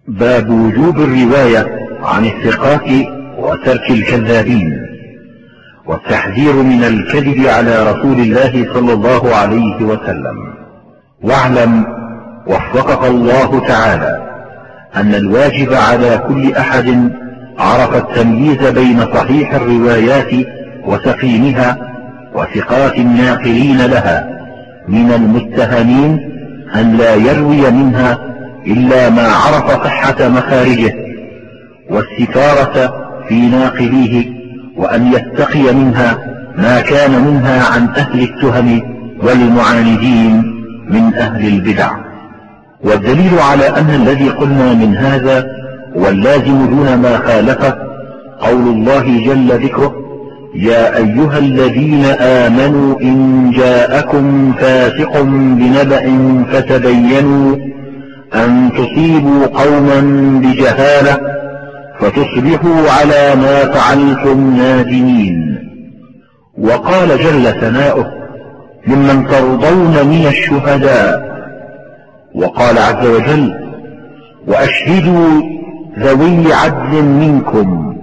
باب وجوب الرواية عن الثقات وترك الكذابين، والتحذير من الكذب على رسول الله صلى الله عليه وسلم. واعلم وفقك الله تعالى أن الواجب على كل أحد عرف التمييز بين صحيح الروايات وسقيمها وثقات الناقلين لها من المتهمين أن لا يروي منها إلا ما عرف صحة مخارجه والستارة في ناقليه، وأن يتقي منها ما كان منها عن أهل التهم والمعاندين من أهل البدع. والدليل على أن الذي قلنا من هذا واللازم دون ما خالفه قول الله جل ذكره: يا أيها الذين آمنوا إن جاءكم فاسق بنبأ فتبينوا أن تصيبوا قوما بجهالة فتصبحوا على ما فعلتم نادمين. وقال جل ثناؤه: ممن ترضون من الشهداء. وقال عز وجل: وأشهدوا ذوي عدل منكم.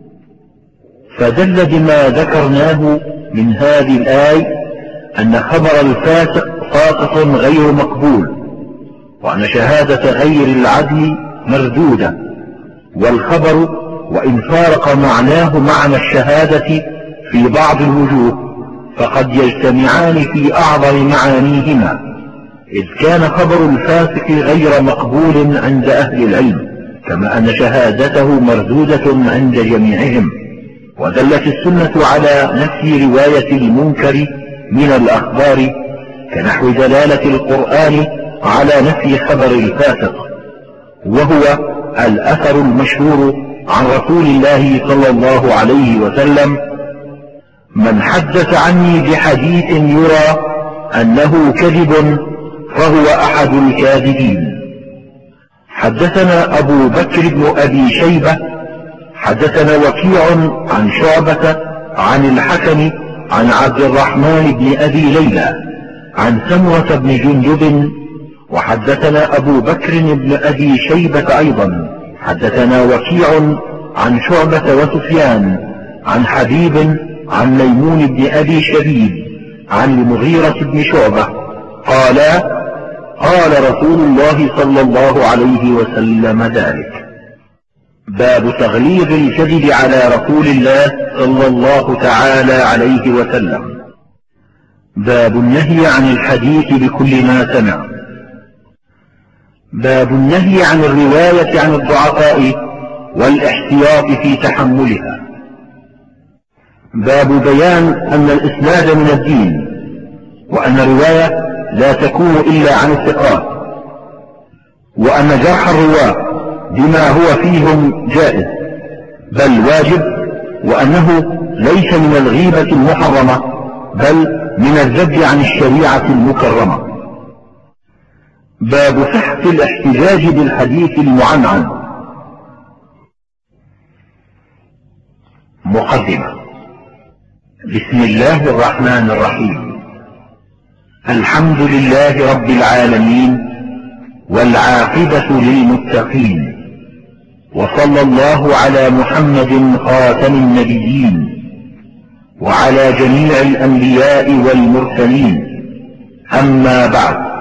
فدل بما ذكرناه من هذه الآية أن خبر الفاسق ساقط غير مقبول، وأن شهادة غير العدل مردودة، والخبر وإن فارق معناه معنى الشهادة في بعض الوجوه فقد يجتمعان في أعظم معانيهما، إذ كان خبر الفاسق غير مقبول عند أهل العلم، كما أن شهادته مردودة عند جميعهم. ودلت السنة على نفي رواية المنكر من الأخبار، كنحو دلالة القرآن على نفي خبر الفاسق، وهو الأثر المشهور عن رسول الله صلى الله عليه وسلم: من حدث عني بحديث يرى أنه كذب فهو أحد الكاذبين. حدثنا أبو بكر بن أبي شيبة حدثنا وكيع عن شعبة عن الحكم عن عبد الرحمن بن أبي ليلى عن سمرة بن جندب. وحدثنا أبو بكر بن أبي شيبة أيضا حدثنا وكيع عن شعبة وسفيان عن حبيب عن ميمون بن أبي شبيب عن المغيرة بن شعبة قال: قال رسول الله صلى الله عليه وسلم ذلك. باب تغليظ الكذب على رسول الله صلى الله تعالى عليه وسلم. باب النهي عن الحديث بكل ما سمع. باب النهي عن الرواية عن الضعفاء والاحتياط في تحملها. باب بيان أن الإسناد من الدين، وأن الرواية لا تكون إلا عن الثقات، وأن جرح الرواة بما هو فيهم جائز بل واجب، وأنه ليس من الغيبة المحرمة بل من الذب عن الشريعة المكرمة. باب صحة الاحتجاج بالحديث المعنعن. مقدمة. بسم الله الرحمن الرحيم. الحمد لله رب العالمين، والعاقبة للمتقين، وصلى الله على محمد خاتم النبيين وعلى جميع الأنبياء والمرسلين. أما بعد،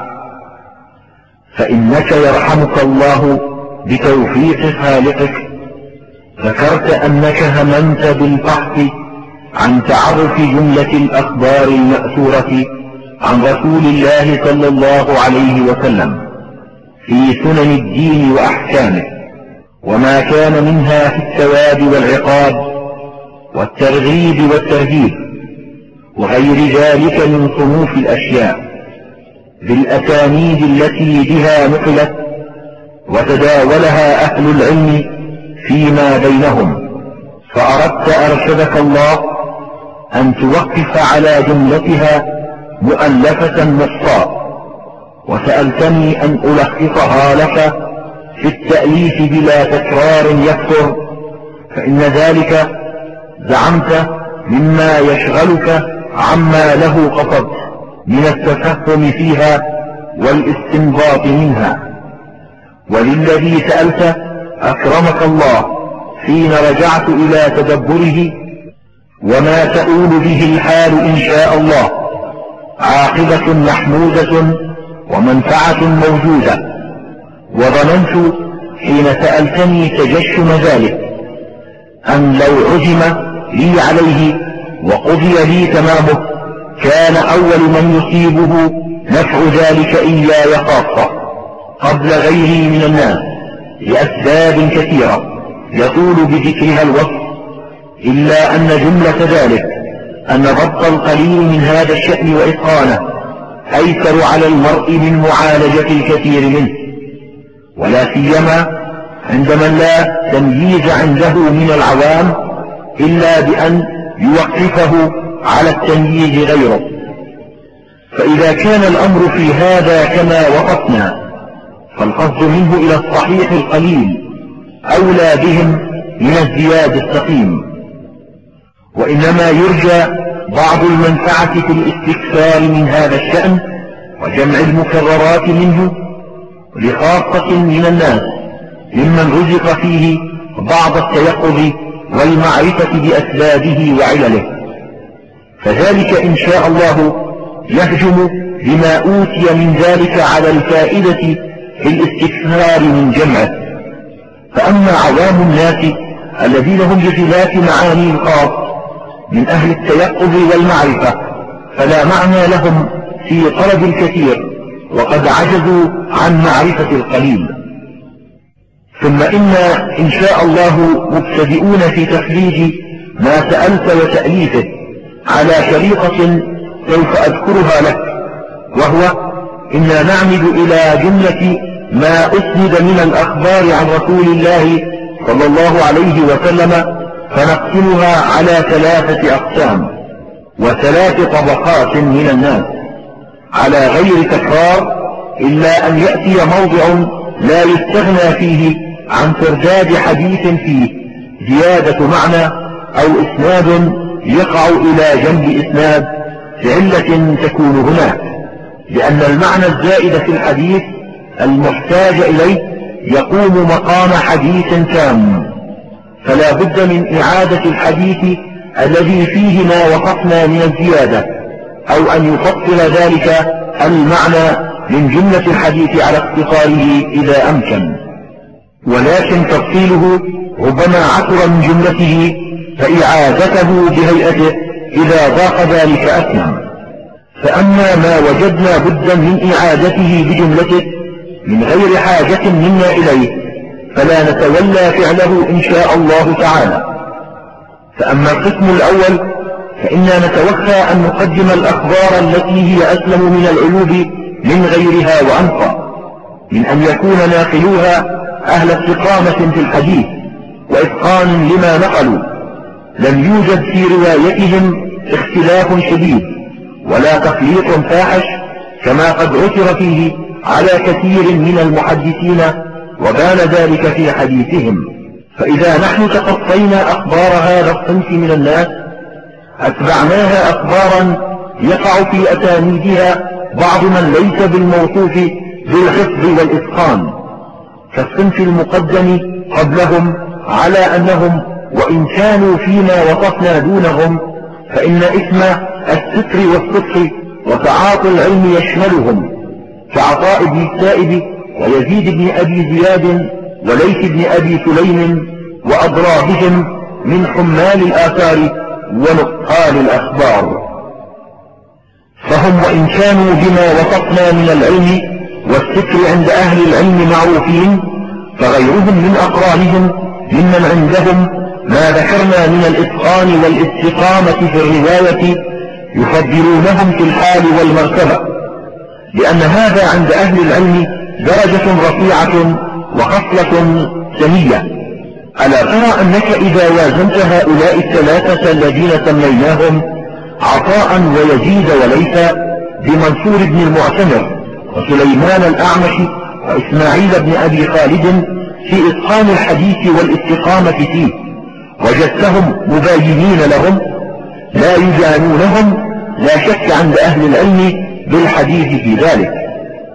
فإنك يرحمك الله بتوفيق خالقك ذكرت أنك هممت بالبحث عن تعرف جملة الأخبار المأثورة عن رسول الله صلى الله عليه وسلم في سنن الدين وأحكامه، وما كان منها في الثواب والعقاب والترغيب والترهيب وغير ذلك من صنوف الأشياء بالأسانيد التي بها نقلت وتداولها أهل العلم فيما بينهم. فأردت أرشدك الله أن توقف على جملتها مؤلفة نصا، وسألتني أن ألخصها لك في التأليف بلا تكرار يكثر، فإن ذلك زعمت مما يشغلك عما له قصد من التفهم فيها والاستنباط منها، وللذي سألت أكرمك الله حين رجعت إلى تدبره وما تؤول به الحال إن شاء الله عاقبة محمودة ومنفعة موجودة. وظننت حين سألتني تجشم ذلك أن لو عزم لي عليه وقضي لي تمامه كان أول من يصيبه نفع ذلك إياي خاصة قبل غيري من الناس لأسباب كثيرة يطول بذكرها الوصف، إلا أن جملة ذلك أن ضبط القليل من هذا الشأن وإتقانه أيسر على المرء من معالجة الكثير منه، ولا سيما عند من لا تمييز عنده من العوام إلا بأن يوقفه على التمييز غيره. فإذا كان الأمر في هذا كما وقفنا فالقصد منه إلى الصحيح القليل أولى بهم من الزياد السقيم، وإنما يرجى بعض المنفعة في الاستكثار من هذا الشأن وجمع المكررات منه لخاصة من الناس ممن رزق فيه بعض التيقظ والمعرفة بأسبابه وعلله، فذلك إن شاء الله يهجم بما أوتي من ذلك على الفائدة في الاستكثار من جمعه. فأما عوام الناس الذين هم بخلاف معاني الخاص من أهل التيقظ والمعرفة فلا معنى لهم في طلب الكثير وقد عجزوا عن معرفة القليل. ثم إن شاء الله مبتدئون في تخريج ما سألت وتأليفه على شريطة سوف أذكرها لك، وهو إنا نعمد إلى جملة ما أسند من الأخبار عن رسول الله صلى الله عليه وسلم فنقسمها على 3 أقسام و3 طبقات من الناس على غير تكرار، إلا أن يأتي موضع لا يستغنى فيه عن ترداد حديث فيه زيادة معنى أو إسناد يقع إلى جنب إسناد لعلة تكون هناك، لأن المعنى الزائد في الحديث المحتاج إليه يقوم مقام حديث تام، فلا بد من إعادة الحديث الذي فيه ما وصفنا من الزيادة، أو أن يفصل ذلك المعنى من جملة الحديث على اختصاره إذا أمكن، ولكن تفصيله ربما عثر من جملته فإعادته بهيئته إذا ضاق ذلك أسلم. فأما ما وجدنا بدا من إعادته بجملته من غير حاجة منا إليه فلا نتولى فعله إن شاء الله تعالى. فأما القسم الأول فإنا نتوخى أن نقدم الأخبار التي هي أسلم من العيوب من غيرها وأنقى، من أن يكون ناقلوها أهل استقامة في الحديث وإتقان لما نقلوا، لم يوجد في روايتهم اختلاف شديد ولا تخليط فاحش كما قد عثر فيه على كثير من المحدثين وبان ذلك في حديثهم. فإذا نحن تقصينا أخبار هذا الصنف من الناس أتبعناها أخبارا يقع في أسانيدها بعض من ليس بالموصوف بالحفظ والإتقان كالصنف المقدم قبلهم، على أنهم وإن كانوا فيما وصفنا دونهم فإن اسم الستر والصدق وتعاطي العلم يشملهم، كعطاء بن السائب ويزيد بن أبي زياد وليث بن أبي سليم وأضرابهم من حمال الآثار ونقال الأخبار. فهم وإن كانوا بما وصفنا من العلم والستر عند أهل العلم معروفين، فغيرهم من أقرانهم ممن عندهم ما ذكرنا من الإتقان والاستقامة في الرواية يفضلونهم في الحال والمرتبة، لأن هذا عند أهل العلم درجة رفيعة وخصلة سنية. ألا ترى أنك إذا وازنت هؤلاء الثلاثة الذين سميناهم عطاء ويزيد وليث بمنصور بن المعتمر وسليمان الأعمش وإسماعيل بن أبي خالد في إتقان الحديث والاستقامة فيه، وجدتهم مباينين لهم لا يجانونهم لا شك عند أهل العلم بالحديث في ذلك.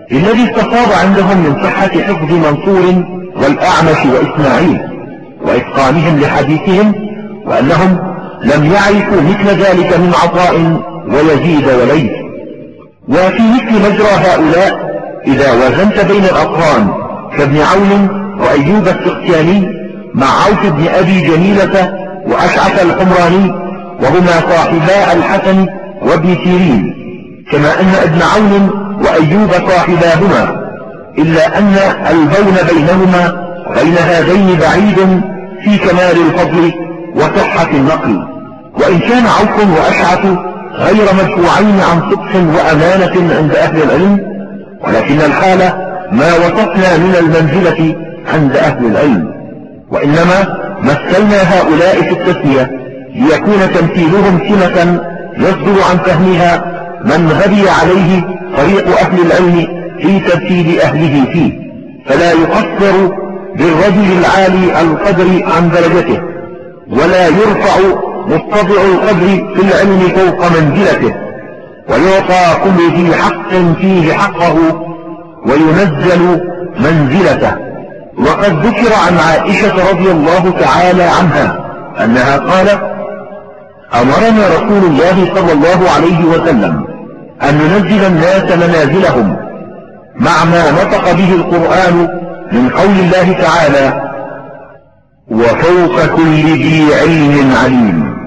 الذي استفاض عندهم من صحة حفظ منصور والأعمش وإسماعيل وإتقانهم لحديثهم، وأنهم لم يعرفوا مثل ذلك من عطاء ويزيد وليث. وفي مثل مجرى هؤلاء إذا وزنت بين الأقران كابن عون وأيوب السختياني مع عوف بن أبي جميلة وأشعث الحمراني وهما صاحبا الحسن وابن سيرين، كما أن ابن عون وأيوب صاحباهما، إلا أن البون بينهما وبين هذين بعيد في كمال الفضل وصحة النقل، وإن كان عوف وأشعث غير مرفوعين عن صدق وأمانة عند أهل العلم، ولكن الحال ما وصفنا من المنزلة عند أهل العلم، وإنما مثلنا هؤلاء في التسمية ليكون تمثيلهم سمة يصدر عن فهمها من غبي عليه طريق أهل العلم في تمثيل أهله فيه، فلا يقصر بالرجل العالي القدر عن درجته، ولا يرفع متضع القدر في العلم فوق منزلته، ويعطى كل ذي حق فيه حقه وينزل منزلته. وقد ذكر عن عائشة رضي الله تعالى عنها أنها قالت: أمرنا رسول الله صلى الله عليه وسلم أن ننزل الناس منازلهم مع ما نطق به القرآن من قول الله تعالى: وفوق كل ذي علم عليم.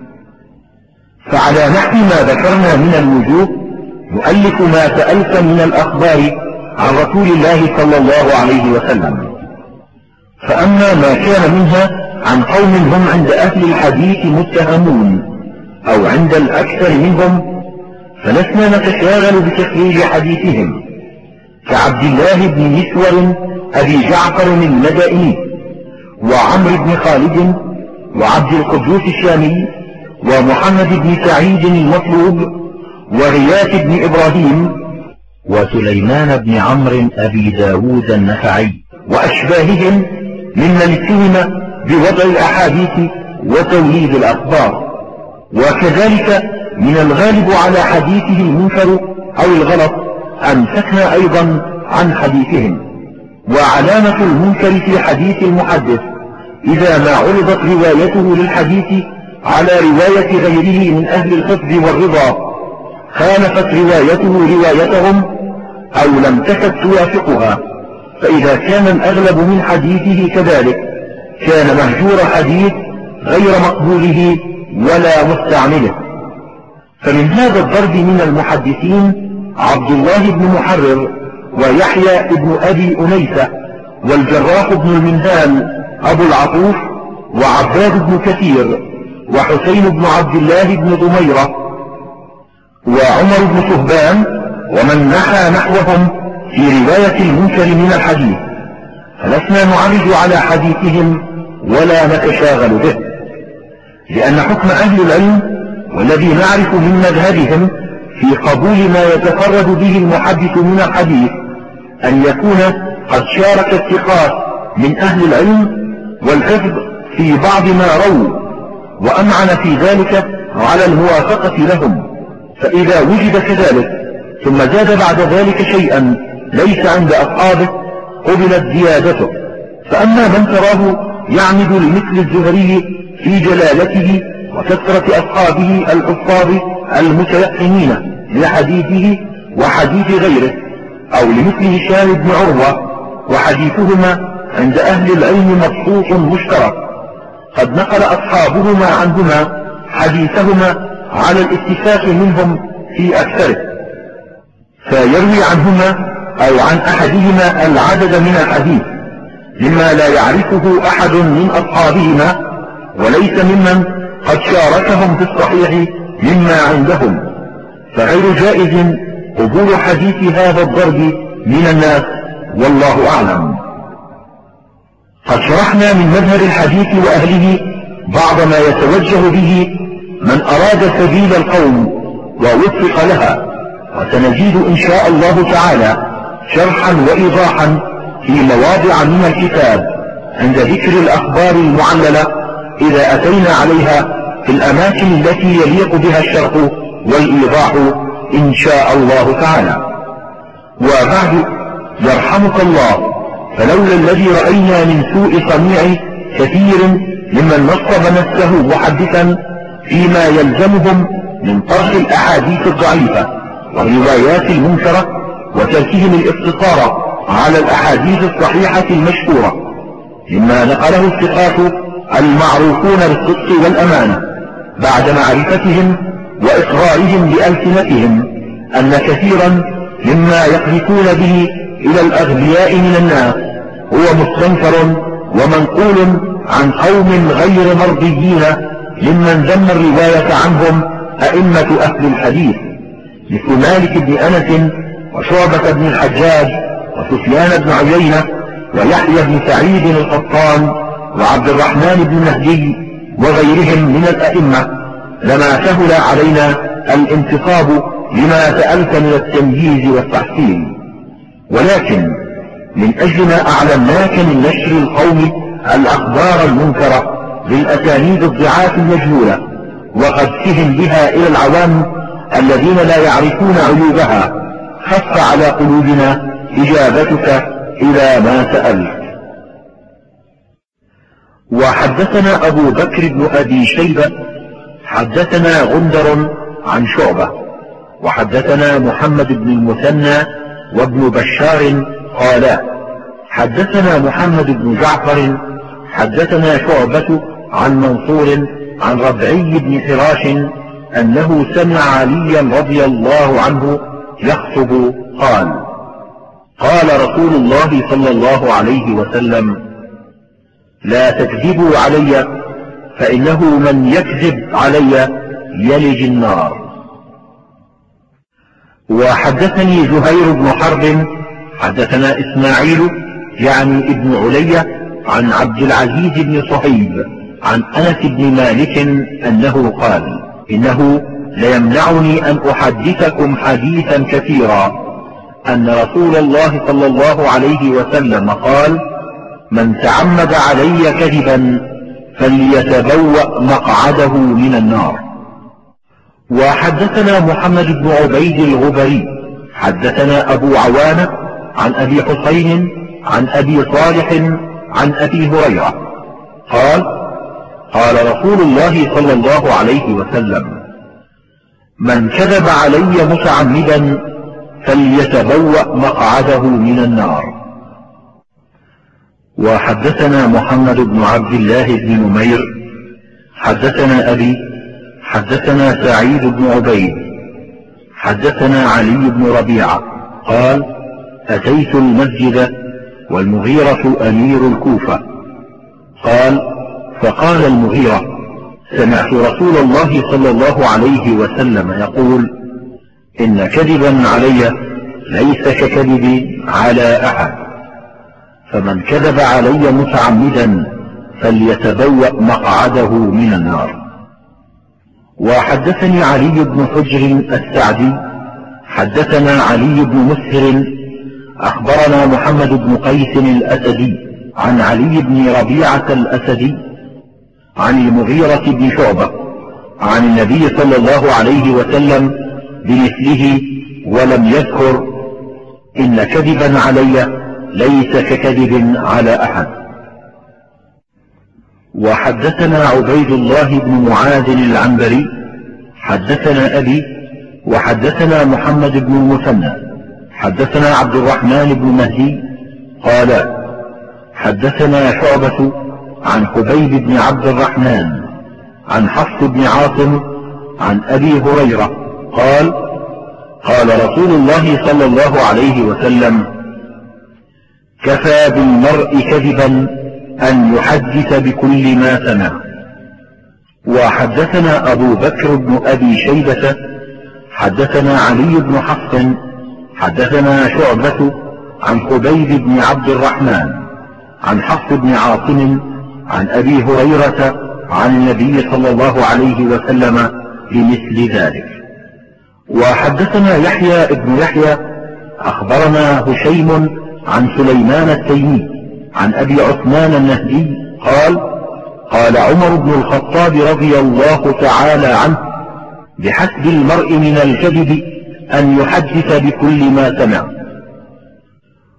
فعلى نحو ما ذكرنا من الوجوه نؤلف ما تألف من الأخبار عن رسول الله صلى الله عليه وسلم. فأما ما كان منها عن قوم هم عند أهل الحديث متهمون أو عند الأكثر منهم فلسنا نتشاغل بتخريج حديثهم، كعبد الله بن مسور أبي جعفر المدائني، وعمرو بن خالد، وعبد القدوس الشامي، ومحمد بن سعيد المطلوب، وغياث بن إبراهيم، وسليمان بن عمرو أبي داود النخعي، وأشباههم ممن اتهم بوضع الأحاديث وتوليد الأخبار. وكذلك من الغالب على حديثه المنكر أو الغلط أمسكنا أيضا عن حديثهم. وعلامة المنكر في حديث المحدث إذا ما عرضت روايته للحديث على رواية غيره من أهل الحفظ والرضا خالفت روايته روايتهم أو لم تكد توافقها، فإذا كان الأغلب من حديثه كذلك كان مهجور حديث غير مقبوله ولا مستعمله. فمن هذا الضرب من المحدثين عبد الله بن محرر، ويحيى بن أبي أنيسة، والجراح بن المنهال أبو العطوف، وعباد بن كثير، وحسين بن عبد الله بن ضميرة، وعمر بن شهبان، ومن نحى نحوهم في رواية المنكر من الحديث، فلسنا نعرض على حديثهم ولا نتشاغل به، لأن حكم أهل العلم والذي نعرف من مذهبهم في قبول ما يتفرد به المحدث من الحديث أن يكون قد شارك الثقات من أهل العلم والحفظ في بعض ما رووا وأمعن في ذلك على الموافقة لهم، فإذا وجد كذلك ثم زاد بعد ذلك شيئا ليس عند أصحابه قبلت زيادته. فأما من تراه يعمد لمثل الزهري في جلالته وكثرة أصحابه الحفاظ المتيقنين لحديثه وحديث غيره، أو لمثل هشام بن عروة وحديثهما عند أهل العلم مبسوط مشترك قد نقل أصحابهما عنهما حديثهما على الاتفاق منهم في أكثره، فيروي عنهما أو عن أحدهما العدد من الحديث مما لا يعرفه أحد من أصحابهما وليس ممن قد شاركهم في الصحيح مما عندهم، فغير جائز قبول حديث هذا الضرب من الناس، والله أعلم. قد شرحنا من مذهب الحديث وأهله بعض ما يتوجه به من أراد سبيل القوم ووفق لها، وسنزيد إن شاء الله تعالى شرحا وإيضاحا في مواضع من الكتاب عند ذكر الأخبار المعللة إذا أتينا عليها في الأماكن التي يليق بها الشرح والإيضاح إن شاء الله تعالى. وبعد، يرحمك الله، فلولا الذي رأينا من سوء صنيع كثير ممن نصب نفسه محدثا فيما يلزمهم من طرح الأحاديث الضعيفة والروايات المنكرة وتركهم الاقتصار على الأحاديث الصحيحة المشهورة مما نقله الثقات المعروفون بالصدق والأمانة بعد معرفتهم وإقرارهم بألسنتهم أن كثيرا مما يقذفون به إلى الأغبياء من الناس هو مستنكر ومنقول عن قوم غير مرضيين ممن ذم الرواية عنهم أئمة أهل الحديث مثل مالك بن أنس وشعبة بن الحجاج وسفيان بن عيينة ويحيى بن سعيد القطان وعبد الرحمن بن مهدي وغيرهم من الأئمة، لما سهل علينا الانتصاب لما سألت من التمييز والتحسين. ولكن من أجل ما أعلمناك من نشر القوم الأخبار المنكرة بالأسانيد الضعاف المجهولة وقذفهم بها إلى العوام الذين لا يعرفون عيوبها، خف على قلوبنا إجابتك إلى ما سألت. وحدثنا أبو بكر بن أبي شيبة حدثنا غندر عن شعبة وحدثنا محمد بن المثنى وابن بشار قالا حدثنا محمد بن جعفر حدثنا شعبة عن منصور عن ربعي بن حراش أنه سمع عليا رضي الله عنه يخطب قال قال رسول الله صلى الله عليه وسلم لا تكذبوا علي فإنه من يكذب علي يلج النار. وحدثني زهير بن حرب حدثنا إسماعيل يعني ابن علي عن عبد العزيز بن صهيب عن أنس بن مالك أنه قال إنه ليمنعني أن أحدثكم حديثا كثيرا أن رسول الله صلى الله عليه وسلم قال من تعمد علي كذبا فليتبوأ مقعده من النار. وحدثنا محمد بن عبيد الغبري حدثنا أبو عوانة عن أبي حسين عن أبي صالح عن أبي هريرة قال قال رسول الله صلى الله عليه وسلم من كذب علي متعمدا فليتبوأ مقعده من النار. وحدثنا محمد بن عبد الله بن نمير حدثنا أبي حدثنا سعيد بن عبيد حدثنا علي بن ربيعة قال أتيت المسجد والمغيرة أمير الكوفة قال فقال المغيرة سمعت رسول الله صلى الله عليه وسلم يقول إن كذبا علي ليس ككذب على أحد، فمن كذب علي متعمدا فليتبوأ مقعده من النار. وحدثني علي بن حجر السعدي حدثنا علي بن مسهر أخبرنا محمد بن قيس الأسدي عن علي بن ربيعة الأسدي عن المغيرة بن شعبة عن النبي صلى الله عليه وسلم بمثله ولم يذكر إن كذبا علي ليس ككذب على أحد. وحدثنا عبيد الله بن معاذ العنبري حدثنا أبي وحدثنا محمد بن المثنى حدثنا عبد الرحمن بن مهدي قال حدثنا شعبة عن حبيب بن عبد الرحمن عن حفص بن عاصم عن أبي هريرة قال قال رسول الله صلى الله عليه وسلم كفى بالمرء كذبا أن يحدث بكل ما سمع. وحدثنا أبو بكر بن أبي شيبة حدثنا علي بن حفص حدثنا شعبة عن حبيب بن عبد الرحمن عن حفص بن عاصم عن أبي هريرة عن النبي صلى الله عليه وسلم بمثل ذلك. وحدثنا يحيى بن يحيى أخبرنا هشيم عن سليمان التيمي عن أبي عثمان النهدي قال قال عمر بن الخطاب رضي الله تعالى عنه بحسب المرء من الكذب أن يحدث بكل ما سمع،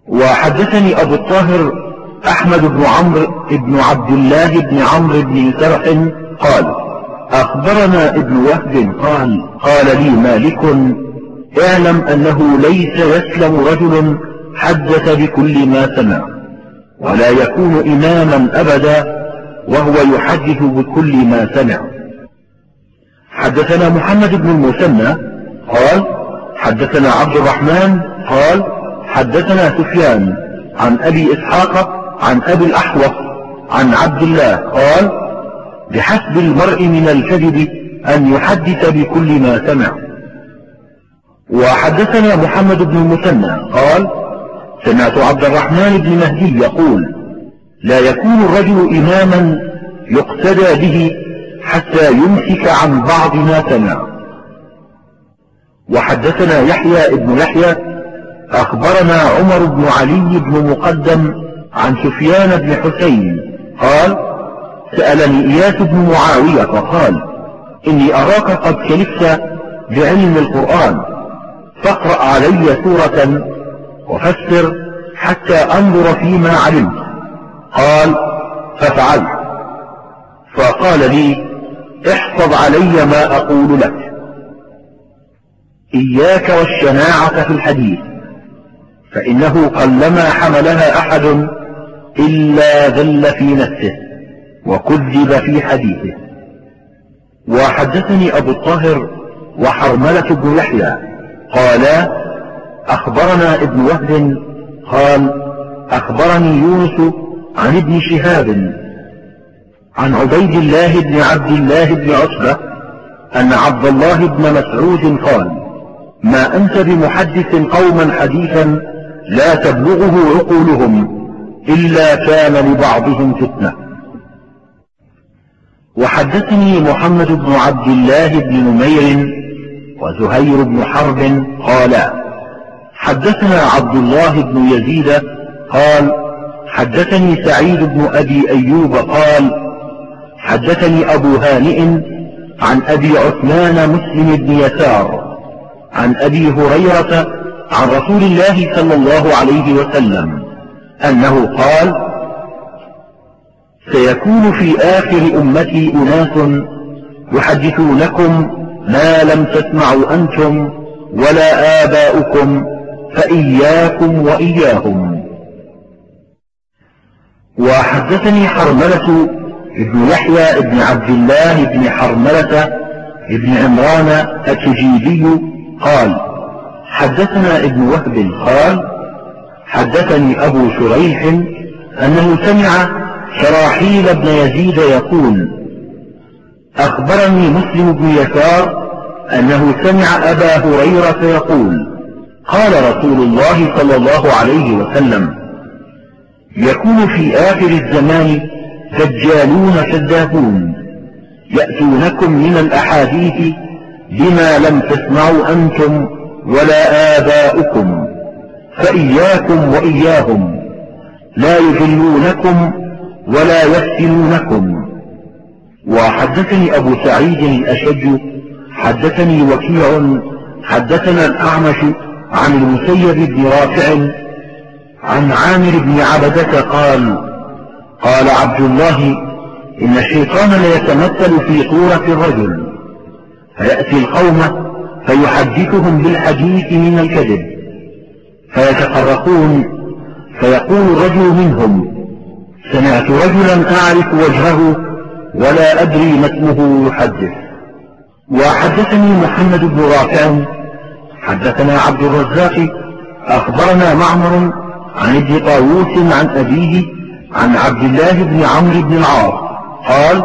وحدثني أبو الطاهر أحمد بن عمرو بن عبد الله بن عمرو بن سرح قال أخبرنا ابن وهب قال لي مالك اعلم أنه ليس يسلم رجل حدث بكل ما سمع ولا يكون إماما أبدا وهو يحدث بكل ما سمع. حدثنا محمد بن المثنى قال حدثنا عبد الرحمن قال حدثنا سفيان عن أبي إسحاق عن أبي الأحوص عن عبد الله قال بحسب المرء من الكذب أن يحدث بكل ما سمع. وحدثنا محمد بن المثنى قال سمعت عبد الرحمن بن مهدي يقول لا يكون الرجل إماما يقتدى به حتى يمسك عن بعض ما سمع. وحدثنا يحيى بن يحيى أخبرنا عمر بن علي بن مقدم عن سفيان بن حسين قال سألني إياس بن معاوية فقال إني أراك قد كلفت بعلم القرآن فاقرأ علي سورة وفسر حتى أنظر فيما علمت. قال ففعلت. فقال لي احفظ علي ما أقول لك إياك والشناعة في الحديث فإنه قلما حملها أحد إلا ذل في نفسه وكذب في حديثه. وحدثني أبو الطاهر وحرملة بن يحيى قالا أخبرنا ابن وهب قال أخبرني يونس عن ابن شهاب عن عبيد الله بن عبد الله بن عتبة أن عبد الله بن مسعود قال ما أنت بمحدث قوما حديثا لا تبلغه عقولهم إلا كان لبعضهم فتنة. وحدثني محمد بن عبد الله بن نمير وزهير بن حرب قالا حدثنا عبد الله بن يزيد قال حدثني سعيد بن أبي أيوب قال حدثني أبو هانئ عن أبي عثمان مسلم بن يسار عن أبي هريرة عن رسول الله صلى الله عليه وسلم أنه قال سيكون في آخر أمتي أناس يحدثونكم ما لم تسمعوا أنتم ولا آباؤكم فإياكم وإياهم. وحدثني حرملة ابن يحيى ابن عبد الله ابن حرملة ابن عمران التجيبي قال حدثنا ابن وهب قال حدثني أبو شريح أنه سمع شراحيل بن يزيد يقول أخبرني مسلم بن يسار أنه سمع أبا هريرة يقول قال رسول الله صلى الله عليه وسلم يكون في آخر الزمان دجالون كذابون يأتونكم من الأحاديث بما لم تسمعوا أنتم ولا آباؤكم فإياكم وإياهم لا يذلونكم ولا يفتنونكم. وحدثني أبو سعيد الأشج حدثني وكيع حدثنا الأعمش عن المسيب بن رافع عن عامر بن عبدة قال عبد الله إن الشيطان ليتمثل في صورة الرجل فيأتي القوم فيحدثهم بالحديث من الكذب فيتفرقون فيقول الرجل منهم سمعت رجلا أعرف وجهه ولا أدري ما اسمه يحدث. وحدثني محمد بن رافع حدثنا عبد الرزاق أخبرنا معمر عن ابن طاووس عن أبيه عن عبد الله بن عمرو بن العاص قال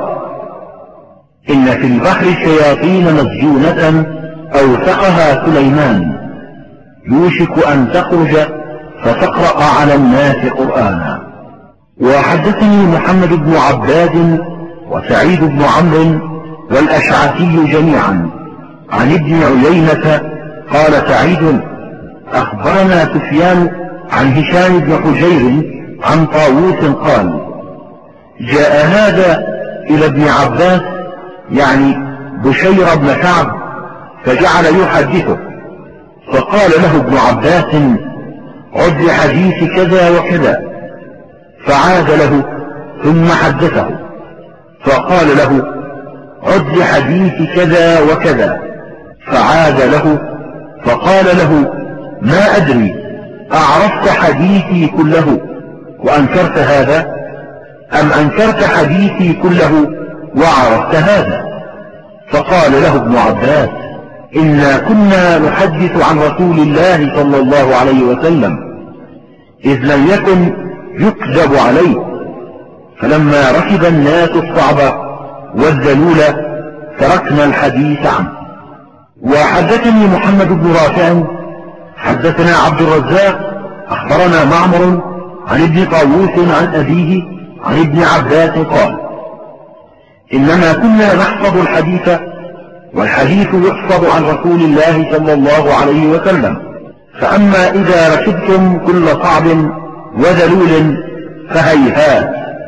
إن في البحر شياطين مسجونة أوثقها سليمان يوشك أن تخرج فتقرأ على الناس قرآنا. وحدثني محمد بن عباد وسعيد بن عمرو والأشعثي جميعا عن ابن عيينة قال سعيد أخبرنا سفيان عن هشام بن حجير عن طاووس قال جاء هذا إلى ابن عباس يعني بشير بن كعب فجعل يحدثه فقال له ابن عباس عد لحديث كذا وكذا، فعاد له ثم حدثه، فقال له عد لحديث كذا وكذا، فعاد له فقال له ما أدري أعرفت حديثي كله وأنكرت هذا، أم أنكرت حديثي كله وعرفت هذا؟ فقال له ابن عباس إنا كنا نحدث عن رسول الله صلى الله عليه وسلم إذ لم يكن يكذب عليه، فلما ركب الناس الصعب والذلول تركنا الحديث عنه. وحدثني محمد بن رافع حدثنا عبد الرزاق أخبرنا معمر عن ابن طاووس عن أبيه عن ابن عباس قال إنما كنا نحفظ الحديث والحديث يحفظ عن رسول الله صلى الله عليه وسلم، فأما إذا ركبتم كل صعب وذلول فهيهات.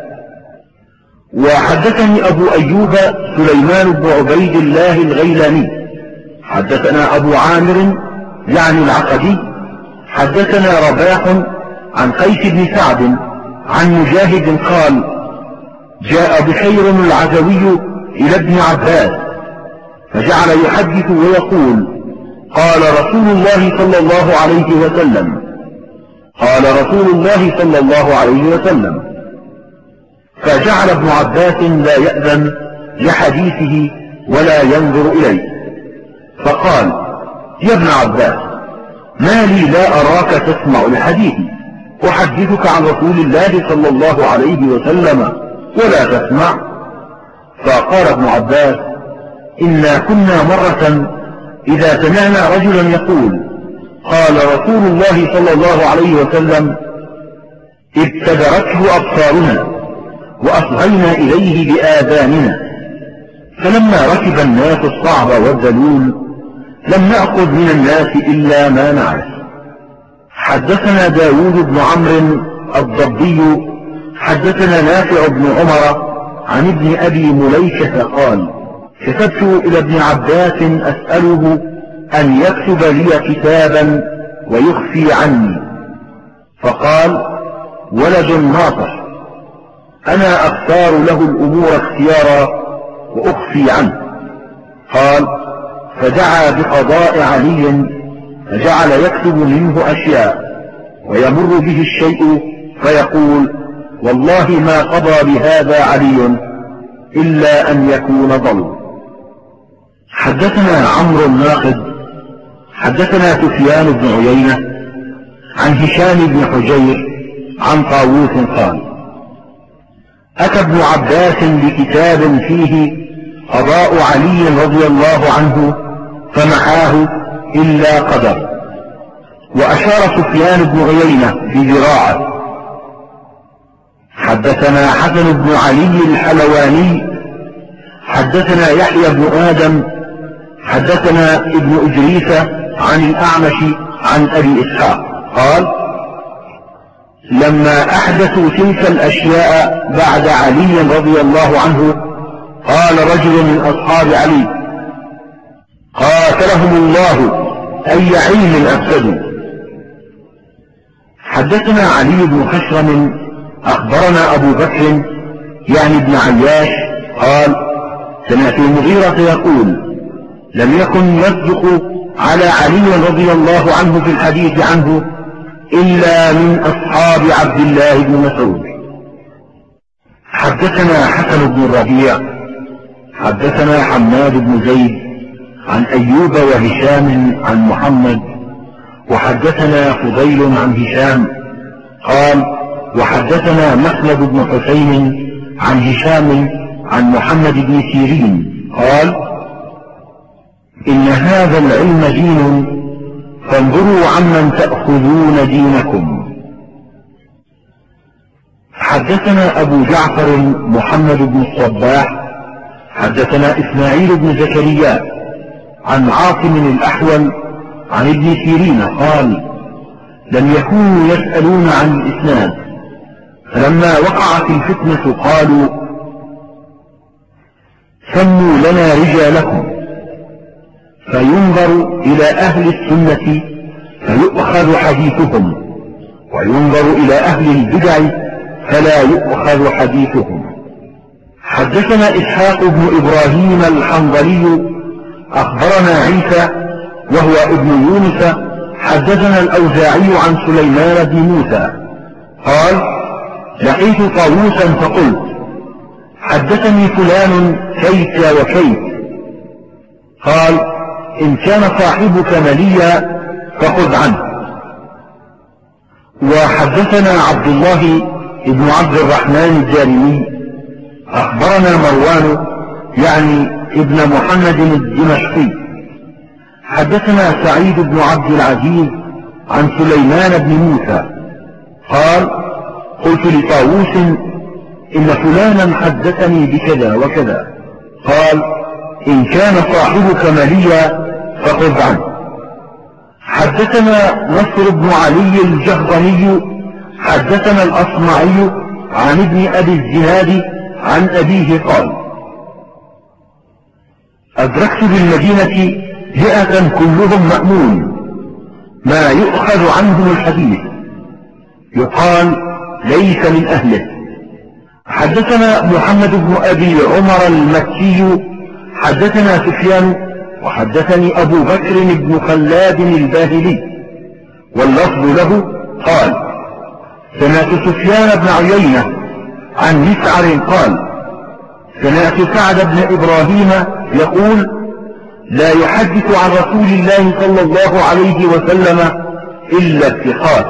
وحدثني أبو أيوب سليمان بن عبيد الله الغيلاني حدثنا أبو عامر يعني العقدي حدثنا رباح عن قيس بن سعد عن مجاهد قال جاء بشير العزوي إلى ابن عباس فجعل يحدث ويقول قال رسول الله صلى الله عليه وسلم قال رسول الله صلى الله عليه وسلم، فجعل ابن عباس لا يأذن لحديثه ولا ينظر إليه، فقال يا ابن عباس ما لي لا أراك تسمع لحديثي، أحدثك عن رسول الله صلى الله عليه وسلم ولا تسمع؟ فقال ابن عباس إنا كنا مرة إذا سمعنا رجلا يقول قال رسول الله صلى الله عليه وسلم ابتدرته أبصارنا وأصغينا إليه بآذاننا، فلما ركب الناس الصعب والذلول لم نأخذ من الناس إلا ما نعرف. حدثنا داود بن عمرو الضبي حدثنا نافع بن عمر عن ابن أبي مليكة قال كتبت إلى ابن عباس أسأله أن يكتب لي كتابا ويخفي عني، فقال ولد ناصح أنا أختار له الأمور اختيارا وأخفي عنه. قال فدعا بقضاء علي فجعل يكتب منه أشياء ويمر به الشيء فيقول والله ما قضى بهذا علي إلا أن يكون ضل. حدثنا عمرو الناقد حدثنا سفيان بن عيينة عن هشام بن حجير عن طاووس قال أتى ابن عباس بكتاب فيه قضاء علي رضي الله عنه فمحاه إلا قدر، وأشار سفيان بن عيينة بذراعه. حدثنا حسن بن علي الحلواني حدثنا يحيى بن آدم حدثنا ابن إدريس عن الأعمش عن أبي إسحاق قال لما أحدثوا تلك الأشياء بعد علي رضي الله عنه قال رجل من أصحاب علي قاتلهم الله أي علم أفسدوا. حدثنا علي بن خشرم أخبرنا أبو بكر يعني ابن عياش قال سمعت المغيرة يقول لم يكن يصدق على علي رضي الله عنه في الحديث عنه إلا من أصحاب عبد الله بن مسعود. حدثنا حسن بن الربيع حدثنا حماد بن زيد عن أيوب وهشام عن محمد، وحدثنا فضيل عن هشام قال وحدثنا مخلد بن حسين عن هشام عن محمد بن سيرين قال إن هذا العلم دين فانظروا عمن تأخذون دينكم. حدثنا أبو جعفر محمد بن الصباح حدثنا إسماعيل بن زكريا عن عاصم الأحول عن ابن سيرين قال لم يكونوا يسألون عن الإسناد، فلما وقعت الفتنة قالوا سموا لنا رجالكم، فينظر إلى أهل السنة فيؤخذ حديثهم وينظر إلى أهل البدع فلا يؤخذ حديثهم. حدثنا إسحاق بن إبراهيم الحنظلي أخبرنا عيسى وهو ابن يونس حدثنا الأوزاعي عن سليمان بن موسى قال لقيت طاووسا فقلت حدثني فلان كيت وكيت، قال إن كان صاحبك مليا فخذ عنه. وحدثنا عبد الله بن عبد الرحمن الدارمي أخبرنا مروان يعني ابن محمد الدمشقي حدثنا سعيد بن عبد العزيز عن سليمان بن موسى قال قلت لطاووس إن فلانا حدثني بكذا وكذا، قال إن كان صاحبك مليا فخذ عنه. حدثنا نصر بن علي الجهضمي حدثنا الأصمعي عن ابن أبي الزناد عن أبيه قال أدركت بالمدينة 100 كلهم مأمون ما يؤخذ عنهم الحديث، يقال ليس من أهله. حدثنا محمد بن أبي عمر المكي حدثنا سفيان وحدثني أبو بكر بن خلاد الباهلي واللفظ له قال سمعت سفيان بن عيينة عن مسعر قال سمعت سعد بن إبراهيم يقول لا يحدث عن رسول الله صلى الله عليه وسلم إلا الثقات.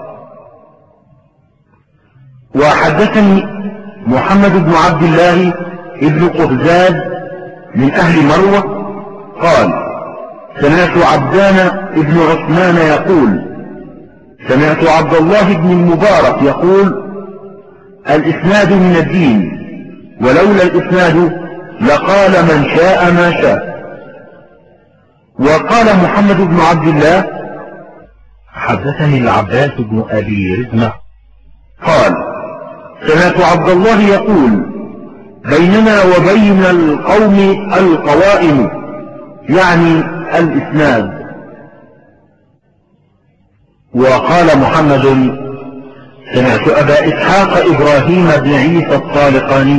وحدثني محمد بن عبد الله ابن قهزاد من أهل مروة قال سمعت عبدان ابن عثمان يقول سمعت عبد الله بن المبارك يقول الإسناد من الدين ولولا الإسناد لقال من شاء ما شاء. وقال محمد بن عبد الله حدثني العباس بن أبي رزمة قال سمعت عبد الله يقول بيننا وبين القوم القوائم يعني الإسناد. وقال محمد سمعت أبا إسحاق إبراهيم بن عيسى الطالقاني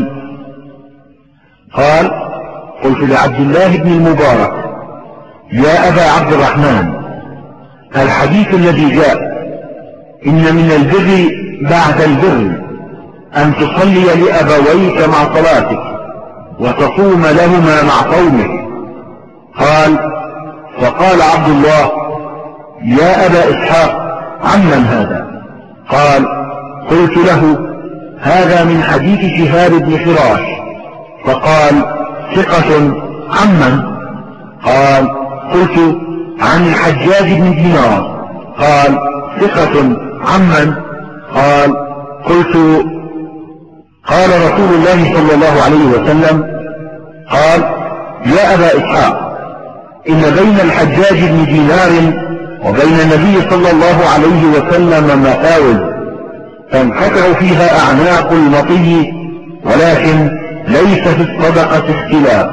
قال قلت لعبد الله بن المبارك يا أبا عبد الرحمن الحديث الذي جاء إن من البر بعد البر أن تصلي لأبويك مع صلاتك وتصوم لهما مع صومك، قال فقال عبد الله يا أبا إسحاق عمن هذا؟ قال قلت له هذا من حديث شهاب بن فراش، فقال ثقة عمن؟ قال قلت عن الحجاج بن دينار، قال ثقة عمن؟ قال قلت قال رسول الله صلى الله عليه وسلم قال يا أبا إسحاق إن بين الحجاج بن دينار وبين النبي صلى الله عليه وسلم مفاوز تنقطع فيها أعناق المطي ولكن ليس في الصدقة اختلاف.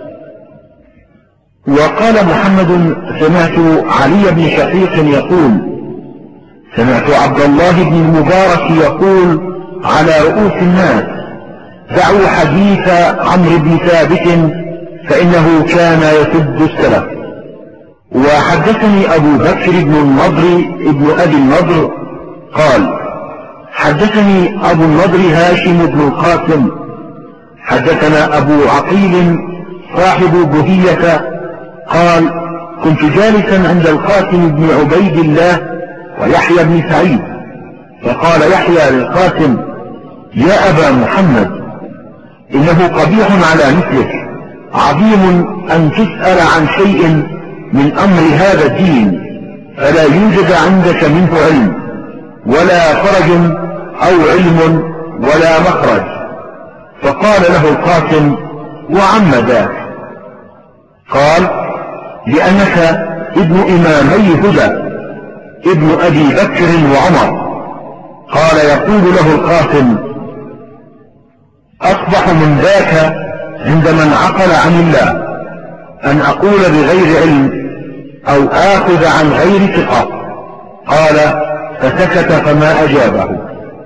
وقال محمد سمعت علي بن شقيق يقول سمعت عبد الله بن المبارك يقول على رؤوس الناس دعوا حديث عمرو بن ثابت فإنه كان يسد السلف. وحدثني أبو بكر بن النضر ابن أبي النضر قال حدثني أبو النضر هاشم بن القاسم حدثنا أبو عقيل صاحب بهية قال كنت جالسا عند القاسم بن عبيد الله ويحيى بن سعيد، فقال يحيى للقاسم يا أبا محمد إنه قبيح على مثلك عظيم أن تسأل عن شيء من أمر هذا الدين فلا يوجد عندك منه علم ولا فرج أو علم ولا مخرج. فقال له القاسم وعم ذاك؟ قال لأنك ابن إمامي هدى ابن أبي بكر وعمر. قال يقول له القاسم أصبح من ذاك عند من عقل عن الله أن أقول بغير علم أو آخذ عن غير ثقة. قال فسكت فما أجابه.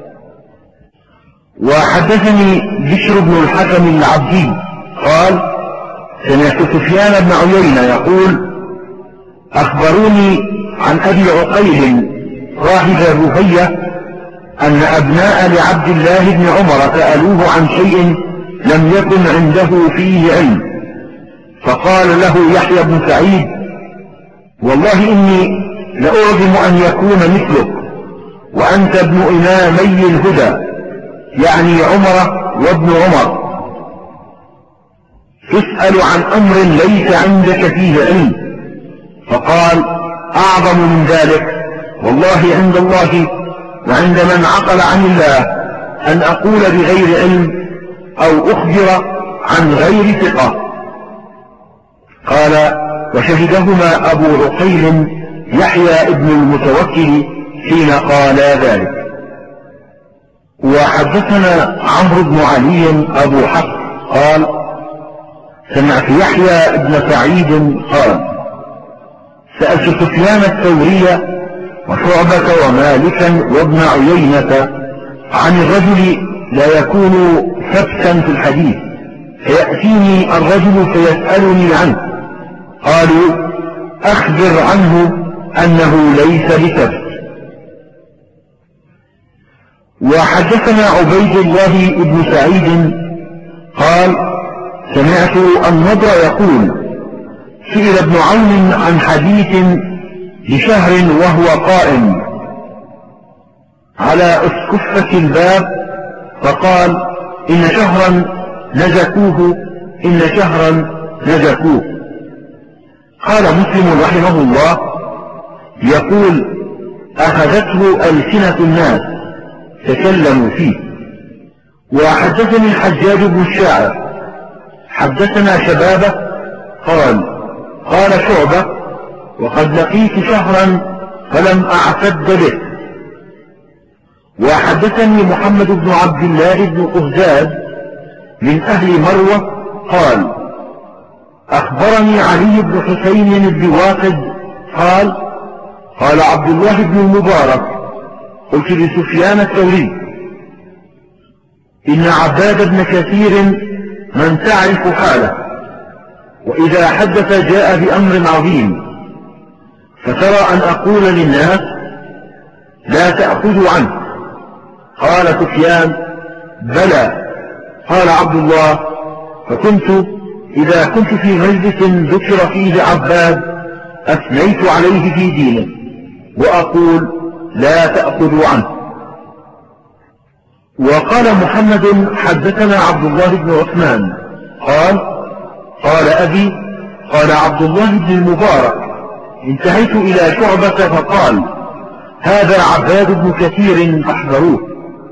وحدثني بشر بن الحكم العبدي قال سمعت سفيان بن عيينة يقول أخبروني عن أبي عقيل راهب الرهية أن أبناء لعبد الله بن عمر سألوه عن شيء لم يكن عنده فيه علم، فقال له يحيى بن سعيد والله إني لأرغم أن يكون مثلك وأنت ابن إمامي الهدى، يعني عمر وابن عمر، تسأل عن أمر ليس عندك فيه علم. فقال أعظم من ذلك والله عند الله وعند من عقل عن الله أن أقول بغير علم أو أخبر عن غير ثقة. قال وشهدهما أبو عقيل يحيى ابن المتوكل حين قال ذلك. وحدثنا عمرو بن علي أبو حفص قال سمعت يحيى بن سعيد قال سألت سفيان الثوري وشعبة ومالكا وابن عيينة عن الرجل لا يكون ثبتا في الحديث فيأتيني الرجل فيسألني عنه، قالوا أخبر عنه أنه ليس بثبت. وحدثنا عبيد الله بن سعيد قال سمعت النضر يقول سئل ابن عون عن حديث لشهر وهو قائم على اسكفة الباب فقال إن شهرا نزكوه إن شهرا نزكوه. قال مسلم رحمه الله يقول أخذته ألسنة الناس تكلموا فيه. وحدثني الحجاج بن الشاعر حدثنا شبابه قال شعبة وقد لقيت شهرا فلم أعتد به. وحدثني محمد بن عبد الله بن قهزاد من أهل مروة قال أخبرني علي بن حسين بن واقد قال عبد الله بن المبارك قلت لسفيان الثوري إن عباد بن كثير من تعرف حاله وإذا حدث جاء بأمر عظيم، فترى أن أقول للناس لا تأخذوا عنه؟ قال سفيان بلى. قال عبد الله فكنت إذا كنت في مجلس ذكر فيه عباد أثنيت عليه في دينه وأقول لا تأخذوا عنه. وقال محمد حدثنا عبد الله بن عثمان قال أبي قال عبد الله بن المبارك انتهيت إلى شعبة فقال هذا عباد بن كثير فاحذروه.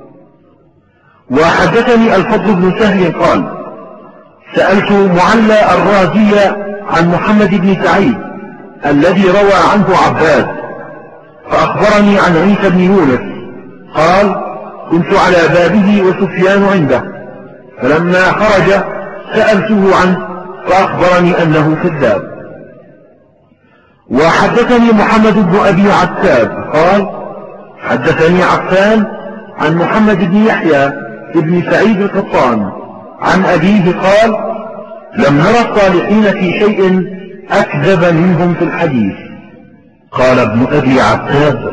وحدثني الفضل بن سهل قال سألت معلى الرازي عن محمد بن سعيد الذي روى عنه عباد فأخبرني عن عيسى بن يونس قال كنت على بابه وسفيان عنده فلما خرج سألته عنه فأخبرني أنه كذاب. وحدثني محمد بن أبي عتاب قال حدثني عفان عن محمد بن يحيى بن سعيد القطان عن أبيه قال لم نرى الصالحين في شيء أكذب منهم في الحديث. قال ابن أبي عتاب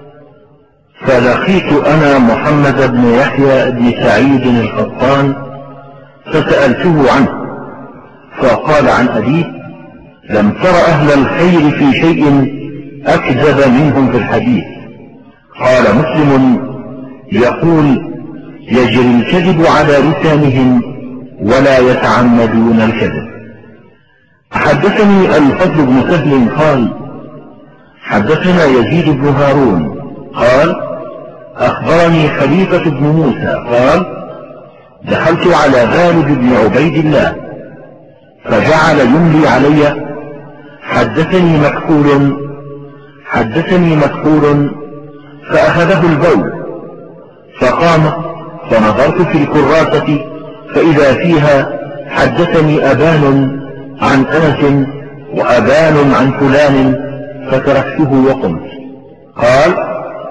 فلقيت أنا محمد بن يحيى بن سعيد القطان فسألته عنه فقال عن أبيه لم تر أهل الخير في شيء أكذب منهم في الحديث. قال مسلم يقول يجري الكذب على لسانهم ولا يتعمدون الكذب. حدثني الفضل بن سهل قال حدثنا يزيد بن هارون قال أخبرني خليفة بن موسى قال دخلت على غالب بن عبيد الله فجعل يملي علي حدثني مكحول فأخذه البول فقام فنظرت في الكراسة فإذا فيها حدثني أبان عن أنس وأبان عن فلان فتركته وقمت. قال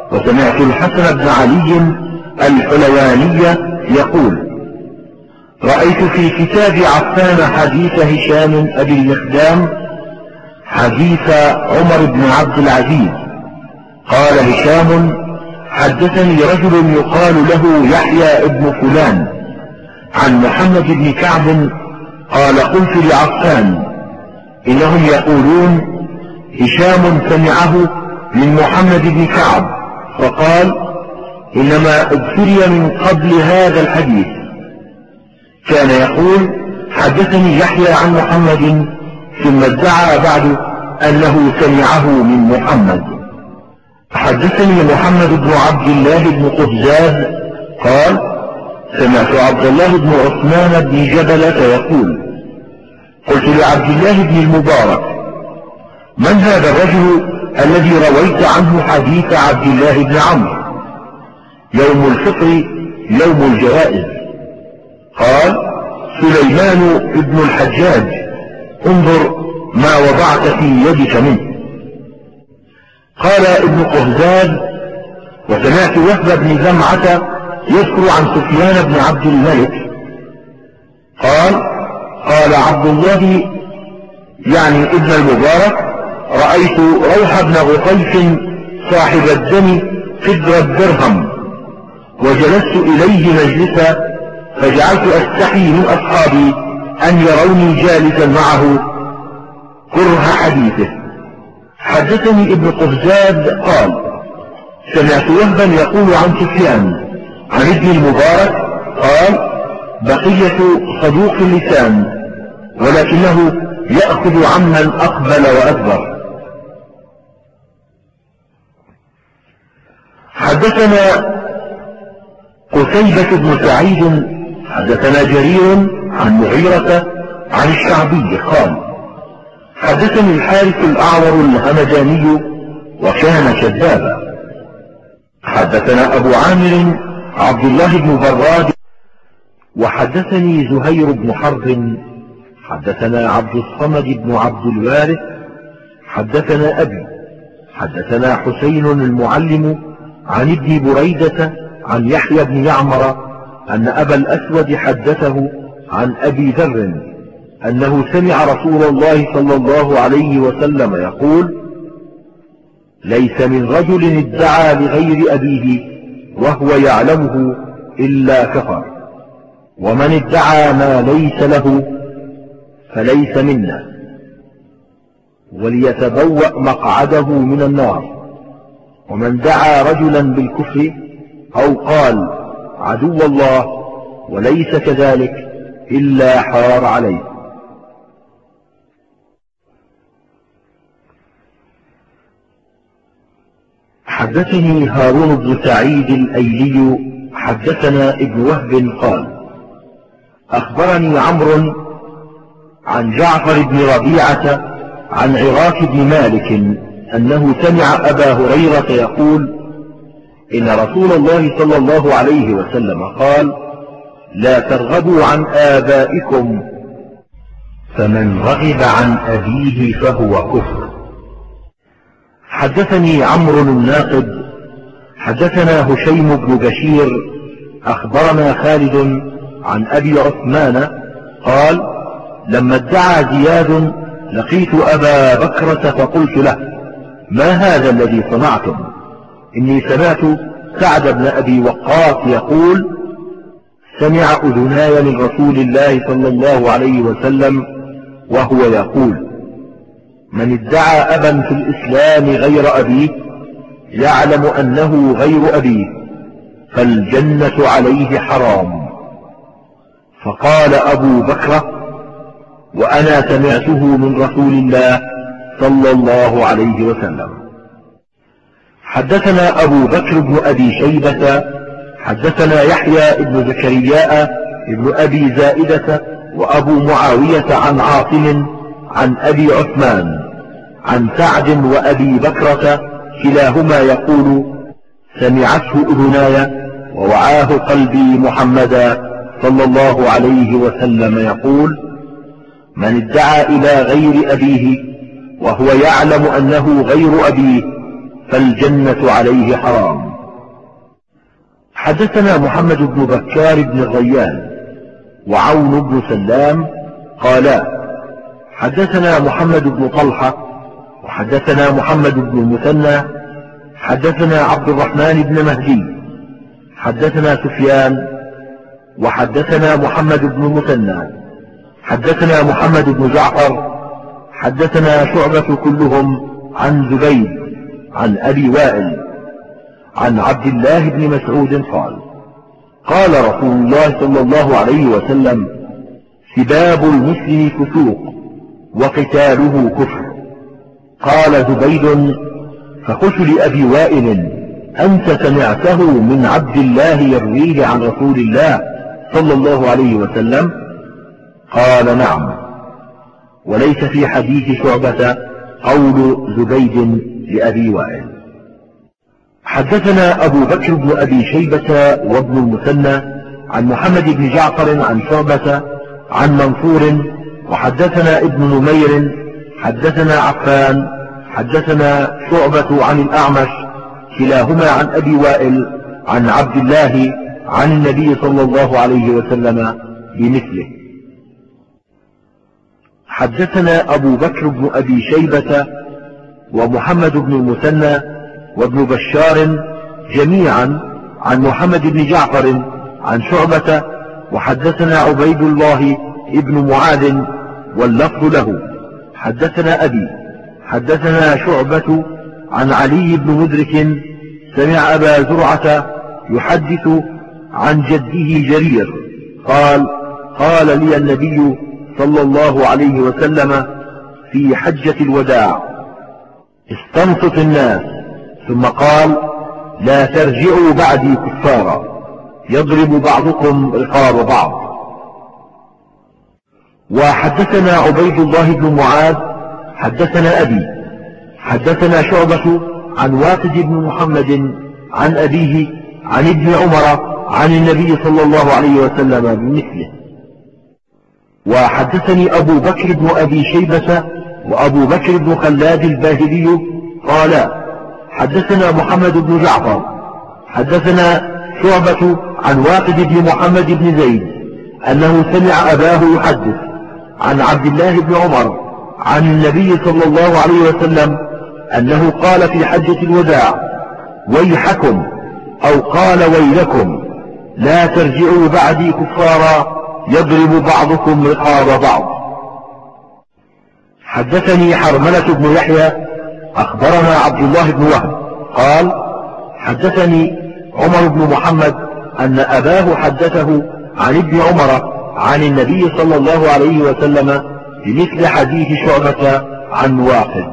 وسمعت الحسن بن علي الحلواني يقول: رأيت في كتاب عفان حديث هشام أبي المقدام حديث عمر بن عبد العزيز. قال هشام: حدثني رجل يقال له يحيى ابن فلان عن محمد بن كعب قال: قلت لعفان: إنهم يقولون هشام سمعه من محمد بن كعب، فقال: إنما ابتلي من قبل هذا الحديث. كان يقول: حدثني يحيى عن محمد، ثم ادعى بعد أنه سمعه من محمد. حدثني محمد بن عبد الله بن قهزاز قال: سمعت عبد الله بن عثمان بن جبلة يقول: قلت لعبد الله بن المبارك: من هذا الرجل الذي رويت عنه حديث عبد الله بن عمرو؟ يوم الفطر يوم الجوائز. قال: سليمان بن الحجاج، انظر ما وضعت في يدك منه. قال ابن قهزاز: وسمعت وهب بن زمعة يذكر عن سفيان بن عبد الملك قال: قال عبد الله يعني ابن المبارك: رأيت روح بن غطيف صاحب الدم قدر الدرهم، وجلست إليه مجلسا، فجعلت أستحي من أصحابي أن يروني جالسا معه كره حديثه. حدثني ابن قهزاد قال: سمعت وهبا يقول عن سفيان عن ابن المبارك قال: بقية صدوق اللسان، ولكنه يأخذ عمن أقبل وأدبر. حدثنا قتيبة بن سعيد حدثنا جرير عن مغيرة عن الشعبي قال: حدثني الحارث الأعور الهمداني وكان كذابا. حدثنا أبو عامر عبد الله بن براد. وحدثني زهير بن حرب حدثنا عبد الصمد بن عبد الوارث حدثنا أبي حدثنا حسين المعلم عن ابن بريدة عن يحيى بن يعمر أن أبا الأسود حدثه عن أبي ذر أنه سمع رسول الله صلى الله عليه وسلم يقول: ليس من رجل ادعى لغير أبيه وهو يعلمه إلا كفر، ومن ادعى ما ليس له فليس منا، وليتبوأ مقعده من النار. ومن دعا رجلا بالكفر أو قال عدو الله وليس كذلك إلا حار عليه. حدثني هارون بن سعيد الأيلي حدثنا ابن وهب قال: أخبرني عمرو عن جعفر بن ربيعة عن عراك بن مالك أنه سمع أبا هريرة يقول: إن رسول الله صلى الله عليه وسلم قال: لا ترغبوا عن آبائكم، فمن رغب عن أبيه فهو كفر. حدثني عمرو الناقد حدثنا هشيم بن بشير أخبرنا خالد عن أبي عثمان قال: لما ادعى زياد لقيت أبا بكرة فقلت له: ما هذا الذي صنعتم؟ إني سمعت سعد بن أبي وقاص يقول: سمع أذناي من رسول الله صلى الله عليه وسلم وهو يقول: من ادعى أبا في الإسلام غير أبيه يعلم أنه غير أبيه فالجنة عليه حرام. فقال أبو بكر: وأنا سمعته من رسول الله صلى الله عليه وسلم. حدثنا أبو بكر بن أبي شيبة حدثنا يحيى بن زكرياء بن أبي زائدة وأبو معاوية عن عاصم عن أبي عثمان عن سعد وأبي بكرة كلاهما يقول: سمعته أذناي ووعاه قلبي محمدا صلى الله عليه وسلم يقول: من ادعى إلى غير أبيه وهو يعلم أنه غير أبيه فالجنة عليه حرام. حدثنا محمد بن بكار بن الريان وعون بن سلام قالا حدثنا محمد بن طلحة وحدثنا محمد بن المثنى حدثنا عبد الرحمن بن مهدي حدثنا سفيان وحدثنا محمد بن المثنى حدثنا محمد بن جعفر حدثنا شعبة كلهم عن زبيد عن أبي وائل عن عبد الله بن مسعود قال قال رسول الله صلى الله عليه وسلم سباب المسلم فسوق وقتاله كفر. قال زبيد فقلت لأبي وائل أنت سمعته من عبد الله يرويه عن رسول الله صلى الله عليه وسلم؟ قال نعم. وليس في حديث شعبة قول زبيد لأبي وائل. حدثنا أبو بكر بن أبي شيبة وابن المثنى عن محمد بن جعفر عن شعبة عن منصور وحدثنا ابن نمير حدثنا عفان حدثنا شعبة عن الأعمش كلاهما عن أبي وائل عن عبد الله عن النبي صلى الله عليه وسلم بمثله. حدثنا أبو بكر بن أبي شيبة ومحمد بن المثنى وابن بشار جميعا عن محمد بن جعفر عن شعبة وحدثنا عبيد الله ابن معاذ واللفظ له حدثنا أبي حدثنا شعبة عن علي بن مدرك سمع أبا زرعة يحدث عن جده جرير قال قال لي النبي صلى الله عليه وسلم في حجة الوداع استنصت الناس ثم قال لا ترجعوا بعدي كفارا يضرب بعضكم رقاب بعض. وحدثنا عبيد الله بن معاذ حدثنا أبي حدثنا شعبة عن واقد بن محمد عن أبيه عن ابن عمر عن النبي صلى الله عليه وسلم بمثله. وحدثني أبو بكر بن أبي شيبة وأبو بكر بن خلاد الباهلي قالا حدثنا محمد بن جعفر حدثنا شعبة عن واقد بن محمد بن زيد أنه سمع أباه يحدث عن عبد الله بن عمر عن النبي صلى الله عليه وسلم أنه قال في حجة الوداع ويحكم أو قال ويلكم لا ترجعوا بعدي كفارا يضرب بعضكم رقاب بعض. حدثني حرملة بن يحيى أخبرنا عبد الله بن وهب قال حدثني عمر بن محمد أن أباه حدثه عن ابن عمر عن النبي صلى الله عليه وسلم بمثل حديث شعبة عن واقد.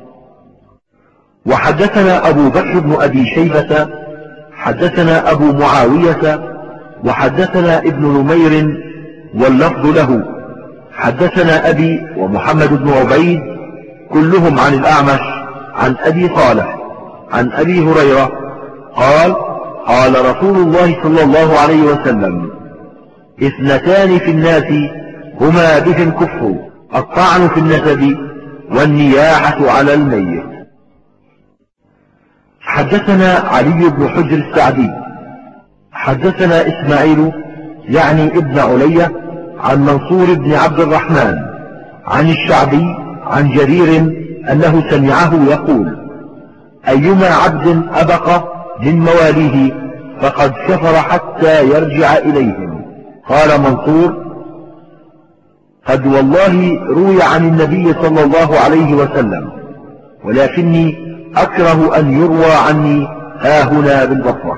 وحدثنا أبو بكر بن أبي شيبة حدثنا أبو معاوية وحدثنا ابن نمير واللفظ له حدثنا أبي ومحمد بن عبيد كلهم عن الأعمش عن أبي صالح عن أبي هريرة قال قال رسول الله صلى الله عليه وسلم اثنتان في الناس هما بهم كفر الطعن في النسب والنياحة على الميت. حدثنا علي بن حجر السعدي حدثنا إسماعيل يعني ابن علية عن منصور بن عبد الرحمن عن الشعبي عن جرير أنه سمعه يقول أيما عبد أبق من مواليه فقد كفر حتى يرجع إليهم. قال منصور قد والله روي عن النبي صلى الله عليه وسلم ولكني أكره أن يروى عني هاهنا بالبصرة.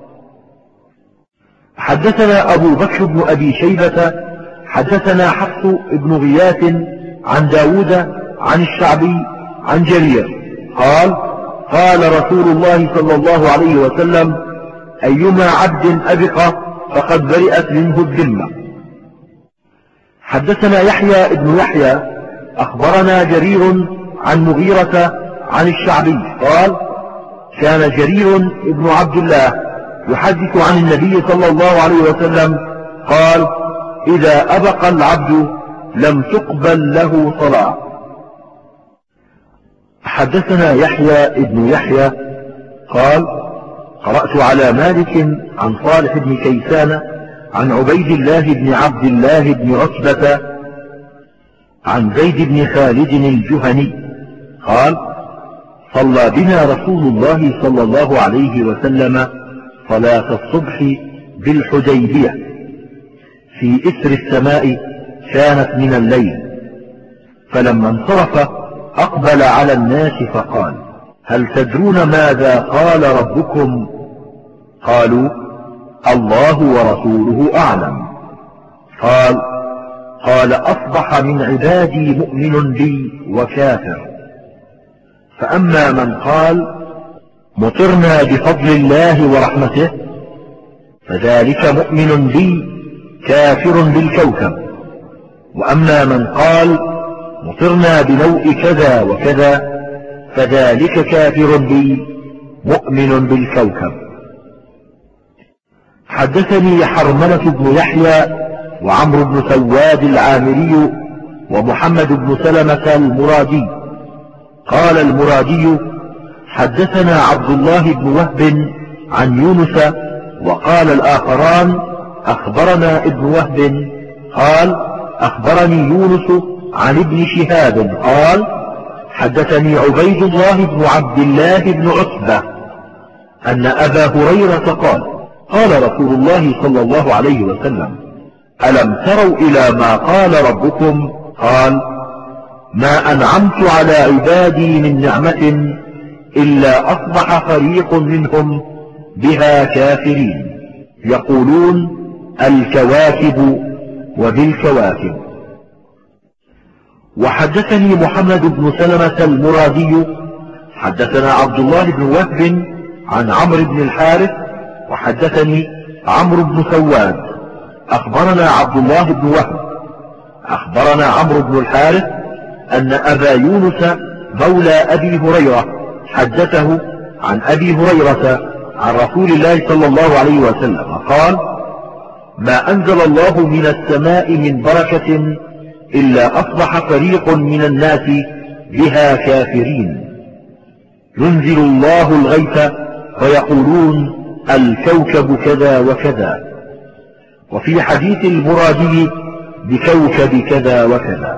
حدثنا أبو بكر بن أبي شيبة حدثنا حفص بن غياث عن داود عن الشعبي عن جرير قال قال رسول الله صلى الله عليه وسلم أيما عبد أبق فقد برئت منه الذمة. حدثنا يحيى بن يحيى أخبرنا جرير عن مغيرة عن الشعبي قال كان جرير بن عبد الله يحدث عن النبي صلى الله عليه وسلم قال إذا أبق العبد لم تقبل له صلاة. حدثنا يحيى بن يحيى قال: قرأت على مالك عن صالح بن كيسان عن عبيد الله بن عبد الله بن عتبة عن زيد بن خالد الجهني قال: صلى بنا رسول الله صلى الله عليه وسلم صلاة الصبح بالحديبية في إثر السماء كانت من الليل، فلما انصرف أقبل على الناس فقال: هل تدرون ماذا قال ربكم؟ قالوا: الله ورسوله أعلم. قال: أصبح من عبادي مؤمن بي وكافر، فأما من قال مطرنا بفضل الله ورحمته فذلك مؤمن بي كافر بالكوكب، وأما من قال مطرنا بنوء كذا وكذا فذلك كافر بي مؤمن بالكوكب. حدثني حرملة بن يحيى وعمرو بن سواد العامري ومحمد بن سلمة المرادي قال المرادي: حدثنا عبد الله بن وهب عن يونس، وقال الآخران: أخبرنا ابن وهب قال: أخبرني يونس عن ابن شهاب قال: حدثني عبيد الله بن عبد الله بن عتبة أن أبا هريرة قال رسول الله صلى الله عليه وسلم: ألم تروا إلى ما قال ربكم؟ قال: ما أنعمت على عبادي من نعمة إلا أصبح فريق منهم بها كافرين، يقولون الكواكب وبالكواكب. وحدثني محمد بن سلمة المرادي حدثنا عبد الله بن وهب عن عمرو بن الحارث، وحدثني عمرو بن سواد أخبرنا عبد الله بن وهب أخبرنا عمرو بن الحارث أن أبا يونس مولى أبي هريرة حدثه عن أبي هريرة عن رسول الله صلى الله عليه وسلم قال: ما أنزل الله من السماء من بركة إلا أصبح فريق من الناس بها كافرين، ينزل الله الغيث فيقولون الكوكب كذا وكذا، وفي حديث المرادي بكوكب كذا وكذا.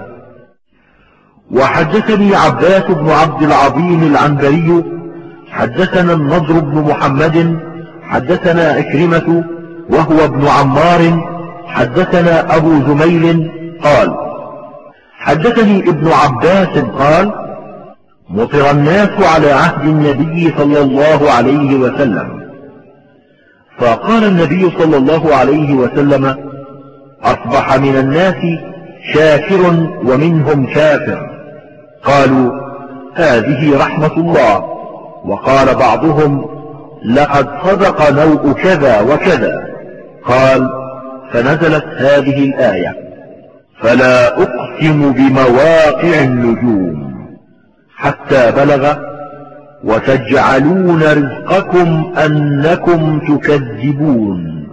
وحدثني عباس بن عبد العظيم العنبري حدثنا النضر بن محمد حدثنا إكرمة وهو ابن عمار حدثنا أبو زميل قال: حدثني ابن عباس قال: مطر الناس على عهد النبي صلى الله عليه وسلم، فقال النبي صلى الله عليه وسلم: أصبح من الناس شاكر ومنهم كافر. قالوا: هذه رحمة الله. وقال بعضهم: لقد صدق نوء كذا وكذا. قال: فنزلت هذه الآية: فلا أقسم بمواقع النجوم، حتى بلغ: وتجعلون رزقكم أنكم تكذبون.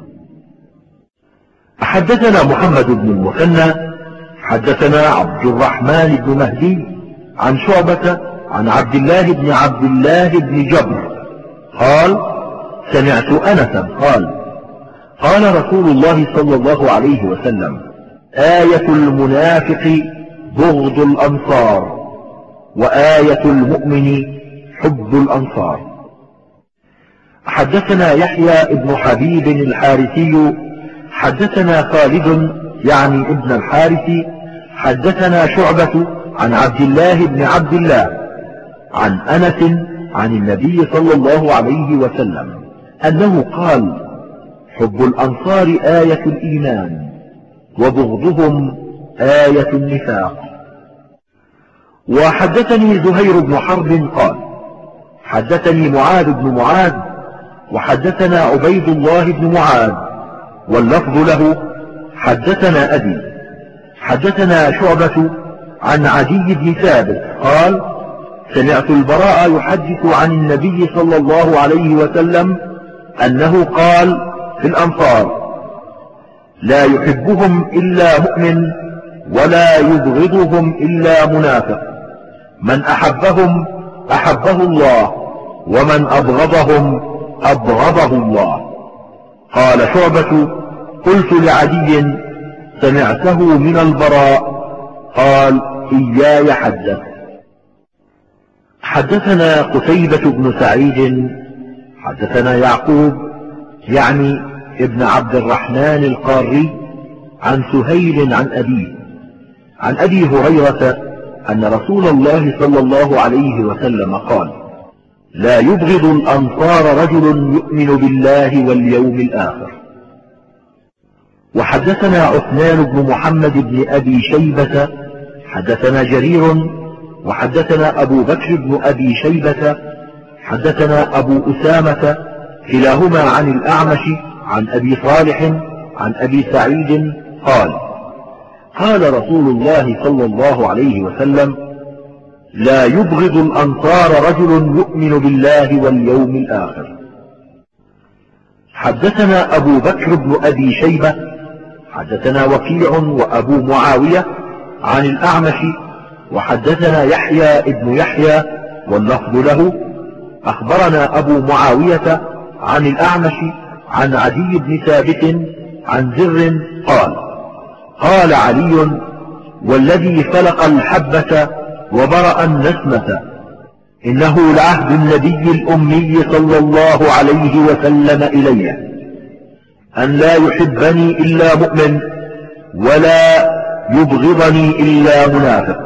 حدثنا محمد بن المثنى حدثنا عبد الرحمن بن مهدي عن شعبة عن عبد الله بن جبر قال: سمعت أنسا قال رسول الله صلى الله عليه وسلم: آية المنافق بغض الأنصار، وآية المؤمن حب الأنصار. حدثنا يحيى بن حبيب الحارثي حدثنا خالد يعني ابن الحارث حدثنا شعبة عن عبد الله بن عبد الله عن أنس عن النبي صلى الله عليه وسلم أنه قال: حب الأنصار آية الإيمان، وبغضهم آية النفاق. وحدثني زهير بن حرب قال: حدثني معاذ بن معاذ وحدثنا عبيد الله بن معاذ، واللفظ له: حدثنا أبي. حدثنا شعبة عن عدي بن ثابت قال: سمعت البراء يحدث عن النبي صلى الله عليه وسلم أنه قال في الأنصار: لا يحبهم إلا مؤمن ولا يبغضهم إلا منافق، من أحبهم أحبه الله، ومن أبغضهم أبغضه الله. قال شعبة: قلت لعدي: سمعته من البراء؟ قال: إياي حدث. حدثنا قتيبة بن سعيد حدثنا يعقوب يعني ابن عبد الرحمن القاري عن سهيل عن أبي هريرة أن رسول الله صلى الله عليه وسلم قال: لا يبغض الأنصار رجل يؤمن بالله واليوم الآخر. وحدثنا عثمان بن محمد بن أبي شيبة حدثنا جرير وحدثنا أبو بكر بن أبي شيبة حدثنا أبو أسامة كلاهما عن الأعمش عن أبي صالح عن أبي سعيد قال: قال رسول الله صلى الله عليه وسلم: لا يبغض الأنصار رجل يؤمن بالله واليوم الآخر. حدثنا أبو بكر بن أبي شيبة حدثنا وكيع وأبو معاوية عن الأعمش وحدثنا يحيى ابن يحيى واللفظ له أخبرنا أبو معاوية عن الأعمش عن عدي بن ثابت عن زر قال: قال علي: والذي فلق الحبة وبرأ النسمة إنه لعهد النبي الأمي صلى الله عليه وسلم إلي أن لا يحبني إلا مؤمن ولا يبغضني إلا منافق.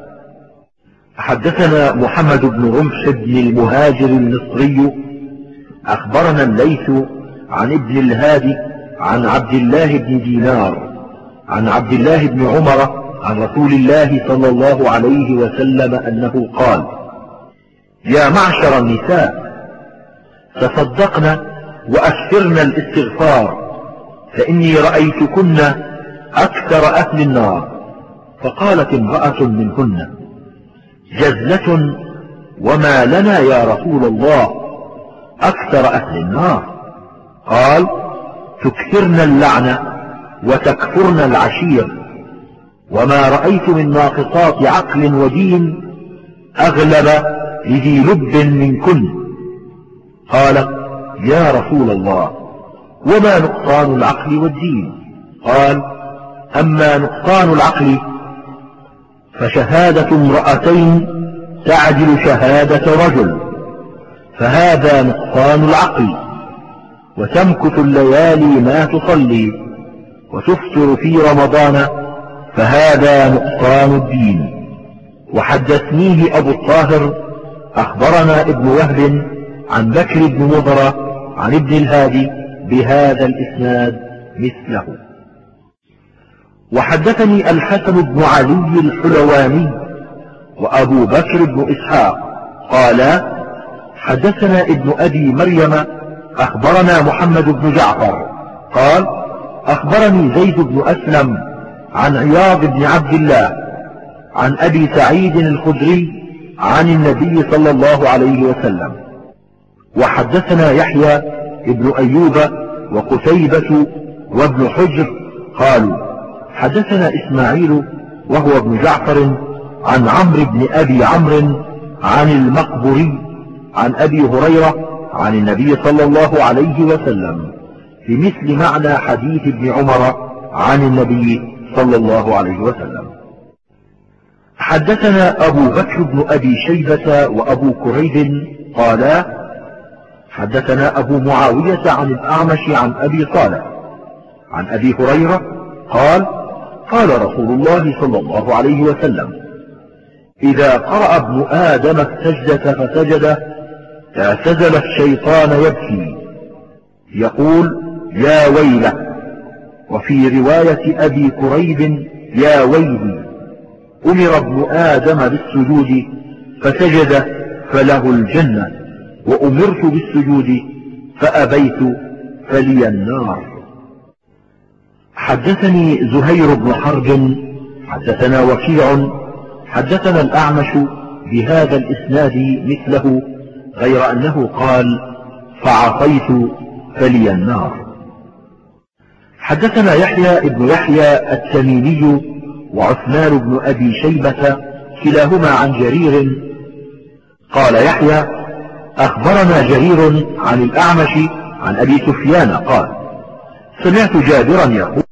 حدثنا محمد بن رمح بن المهاجر المصري أخبرنا الليث عن ابن الهادي عن عبد الله بن دينار عن عبد الله بن عمر عن رسول الله صلى الله عليه وسلم أنه قال: يا معشر النساء تصدقن وأكثرن الاستغفار فإني رأيتكن أكثر أهل النار. فقالت امرأة منهن: جزلة وما لنا يا رسول الله أكثر أهل النار؟ قال: تكثرن اللعنة وتكفرن العشير، وما رأيت من ناقصات عقل ودين أغلب لذي لب منكن. قال: يا رسول الله وما نقصان العقل والدين؟ قال: أما نقصان العقل فشهادة امرأتين تعدل شهادة رجل، فهذا نقصان العقل. وتمكث الليالي ما تصلي وتفطر في رمضان، فهذا نقصان الدين. وحدثنيه أبو الطاهر أخبرنا ابن وهب عن بكر بن مضرة عن ابن الهادي بهذا الإسناد مثله. وحدثني الحسن بن علي الحلواني وأبو بكر بن إسحاق قالا: حدثنا ابن أبي مريم أخبرنا محمد بن جعفر قال: أخبرني زيد بن أسلم عن عياض بن عبد الله عن أبي سعيد الخدري عن النبي صلى الله عليه وسلم. وحدثنا يحيى ابن أيوب وقتيبة وابن حجر قالوا: حدثنا إسماعيل وهو ابن جعفر عن عمرو بن أبي عمرو عن المقبري عن أبي هريرة عن النبي صلى الله عليه وسلم في مثل معنى حديث ابن عمر عن النبي صلى الله عليه وسلم. حدثنا أبو بكر بن أبي شيبة وأبو كريب قالا: حدثنا أبو معاوية عن الأعمش عن أبي صالح عن أبي هريرة قال: قال رسول الله صلى الله عليه وسلم: إذا قرأ ابن آدم السجدة فسجد اعتزل الشيطان يبكي يقول: يا ويله. وفي رواية أبي كريب: يا ويلي. أمر ابن آدم بالسجود فسجد فله الجنة، وأمرت بالسجود فأبيت فلي النار. حدثني زهير بن حرب حدثنا وكيع حدثنا الأعمش بهذا الإسناد مثله، غير أنه قال: فعصيت فلي النار. حدثنا يحيى ابن يحيى التميمي وعثمان بن أبي شيبة كلاهما عن جرير قال يحيى: أخبرنا جرير عن الأعمش عن أبي سفيان قال: سمعت جابرا يقول: